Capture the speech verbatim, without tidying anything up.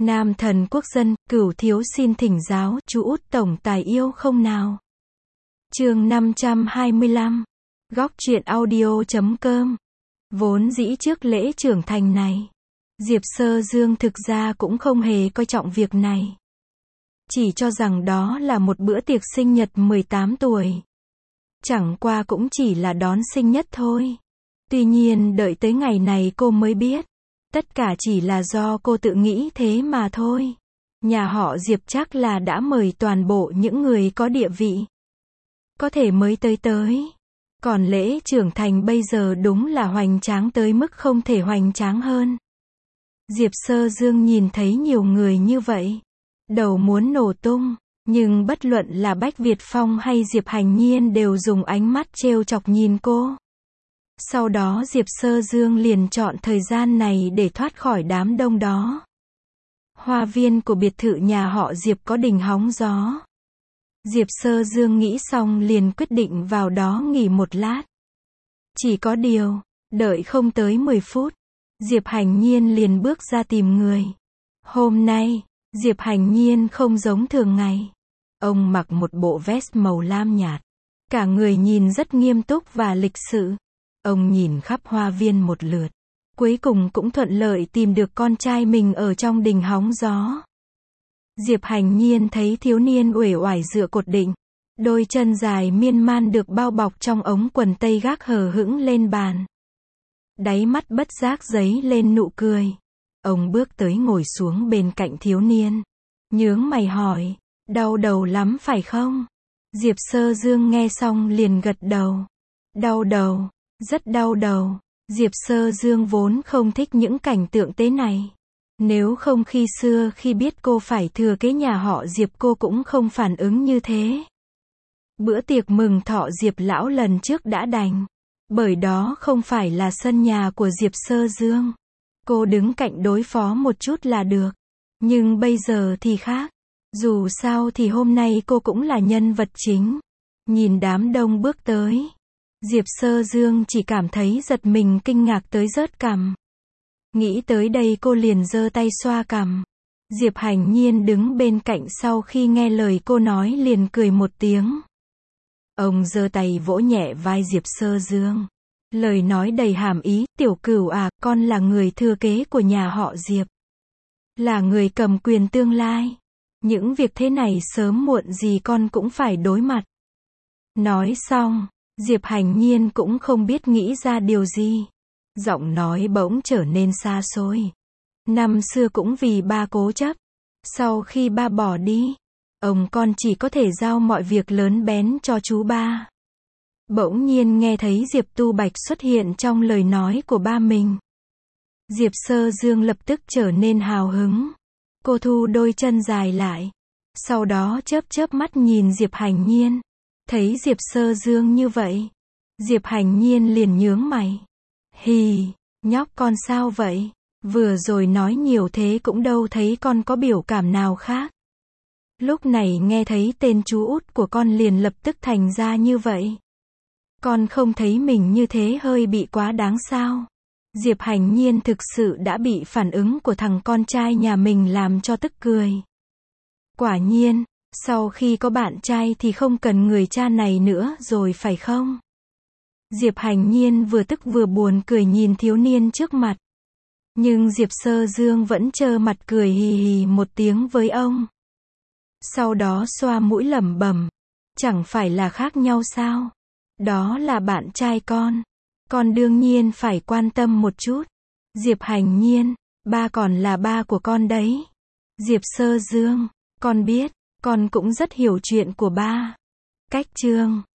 Nam thần quốc dân, cửu thiếu xin thỉnh giáo, chú út tổng tài yêu không nào? Chương năm trăm hai mươi lăm. Góc truyện audio chấm com. Vốn dĩ trước lễ trưởng thành này, Diệp Sơ Dương thực ra cũng không hề coi trọng việc này. Chỉ cho rằng đó là một bữa tiệc sinh nhật mười tám tuổi. Chẳng qua cũng chỉ là đón sinh nhật thôi. Tuy nhiên đợi tới ngày này cô mới biết. Tất cả chỉ là do cô tự nghĩ thế mà thôi. Nhà họ Diệp chắc là đã mời toàn bộ những người có địa vị. Có thể mới tới tới. Còn lễ trưởng thành bây giờ đúng là hoành tráng tới mức không thể hoành tráng hơn. Diệp Sơ Dương nhìn thấy nhiều người như vậy. Đầu muốn nổ tung. Nhưng bất luận là Bách Việt Phong hay Diệp Hành Nhiên đều dùng ánh mắt trêu chọc nhìn cô. Sau đó Diệp Sơ Dương liền chọn thời gian này để thoát khỏi đám đông đó. Hoa viên của biệt thự nhà họ Diệp có đình hóng gió. Diệp Sơ Dương nghĩ xong liền quyết định vào đó nghỉ một lát. Chỉ có điều, đợi không tới mười phút, Diệp Hành Nhiên liền bước ra tìm người. Hôm nay, Diệp Hành Nhiên không giống thường ngày. Ông mặc một bộ vest màu lam nhạt. Cả người nhìn rất nghiêm túc và lịch sự. Ông nhìn khắp hoa viên một lượt. Cuối cùng cũng thuận lợi tìm được con trai mình ở trong đình hóng gió. Diệp Hành Nhiên thấy thiếu niên uể oải dựa cột định. Đôi chân dài miên man được bao bọc trong ống quần tây gác hờ hững lên bàn. Đáy mắt bất giác dấy lên nụ cười. Ông bước tới ngồi xuống bên cạnh thiếu niên. Nhướng mày hỏi, đau đầu lắm phải không? Diệp Sơ Dương nghe xong liền gật đầu. Đau đầu, rất đau đầu. Diệp Sơ Dương vốn không thích những cảnh tượng thế này. Nếu không khi xưa khi biết cô phải thừa kế nhà họ Diệp cô cũng không phản ứng như thế. Bữa tiệc mừng thọ Diệp lão lần trước đã đành. Bởi đó không phải là sân nhà của Diệp Sơ Dương. Cô đứng cạnh đối phó một chút là được. Nhưng bây giờ thì khác. Dù sao thì hôm nay cô cũng là nhân vật chính. Nhìn đám đông bước tới. Diệp Sơ Dương chỉ cảm thấy giật mình kinh ngạc tới rớt cằm. Nghĩ tới đây cô liền giơ tay xoa cằm. Diệp Hành Nhiên đứng bên cạnh sau khi nghe lời cô nói liền cười một tiếng. Ông giơ tay vỗ nhẹ vai Diệp Sơ Dương. Lời nói đầy hàm ý, tiểu cửu à, con là người thừa kế của nhà họ Diệp. Là người cầm quyền tương lai. Những việc thế này sớm muộn gì con cũng phải đối mặt. Nói xong, Diệp Hành Nhiên cũng không biết nghĩ ra điều gì. Giọng nói bỗng trở nên xa xôi. Năm xưa cũng vì ba cố chấp. Sau khi ba bỏ đi, ông con chỉ có thể giao mọi việc lớn bén cho chú ba. Bỗng nhiên nghe thấy Diệp Tu Bạch xuất hiện trong lời nói của ba mình. Diệp Sơ Dương lập tức trở nên hào hứng. Cô thu đôi chân dài lại. Sau đó chớp chớp mắt nhìn Diệp Hành Nhiên. Thấy Diệp Sơ Dương như vậy. Diệp Hành Nhiên liền nhướng mày. Hì, nhóc con sao vậy? Vừa rồi nói nhiều thế cũng đâu thấy con có biểu cảm nào khác. Lúc này nghe thấy tên chú út của con liền lập tức thành ra như vậy. Con không thấy mình như thế hơi bị quá đáng sao? Diệp Hành Nhiên thực sự đã bị phản ứng của thằng con trai nhà mình làm cho tức cười. Quả nhiên, sau khi có bạn trai thì không cần người cha này nữa rồi phải không? Diệp Hành Nhiên vừa tức vừa buồn cười nhìn thiếu niên trước mặt. Nhưng Diệp Sơ Dương vẫn trơ mặt cười hì hì một tiếng với ông. Sau đó xoa mũi lẩm bẩm. Chẳng phải là khác nhau sao? Đó là bạn trai con. Con đương nhiên phải quan tâm một chút. Diệp Hành Nhiên, ba còn là ba của con đấy. Diệp Sơ Dương, con biết, con cũng rất hiểu chuyện của ba. Cách chương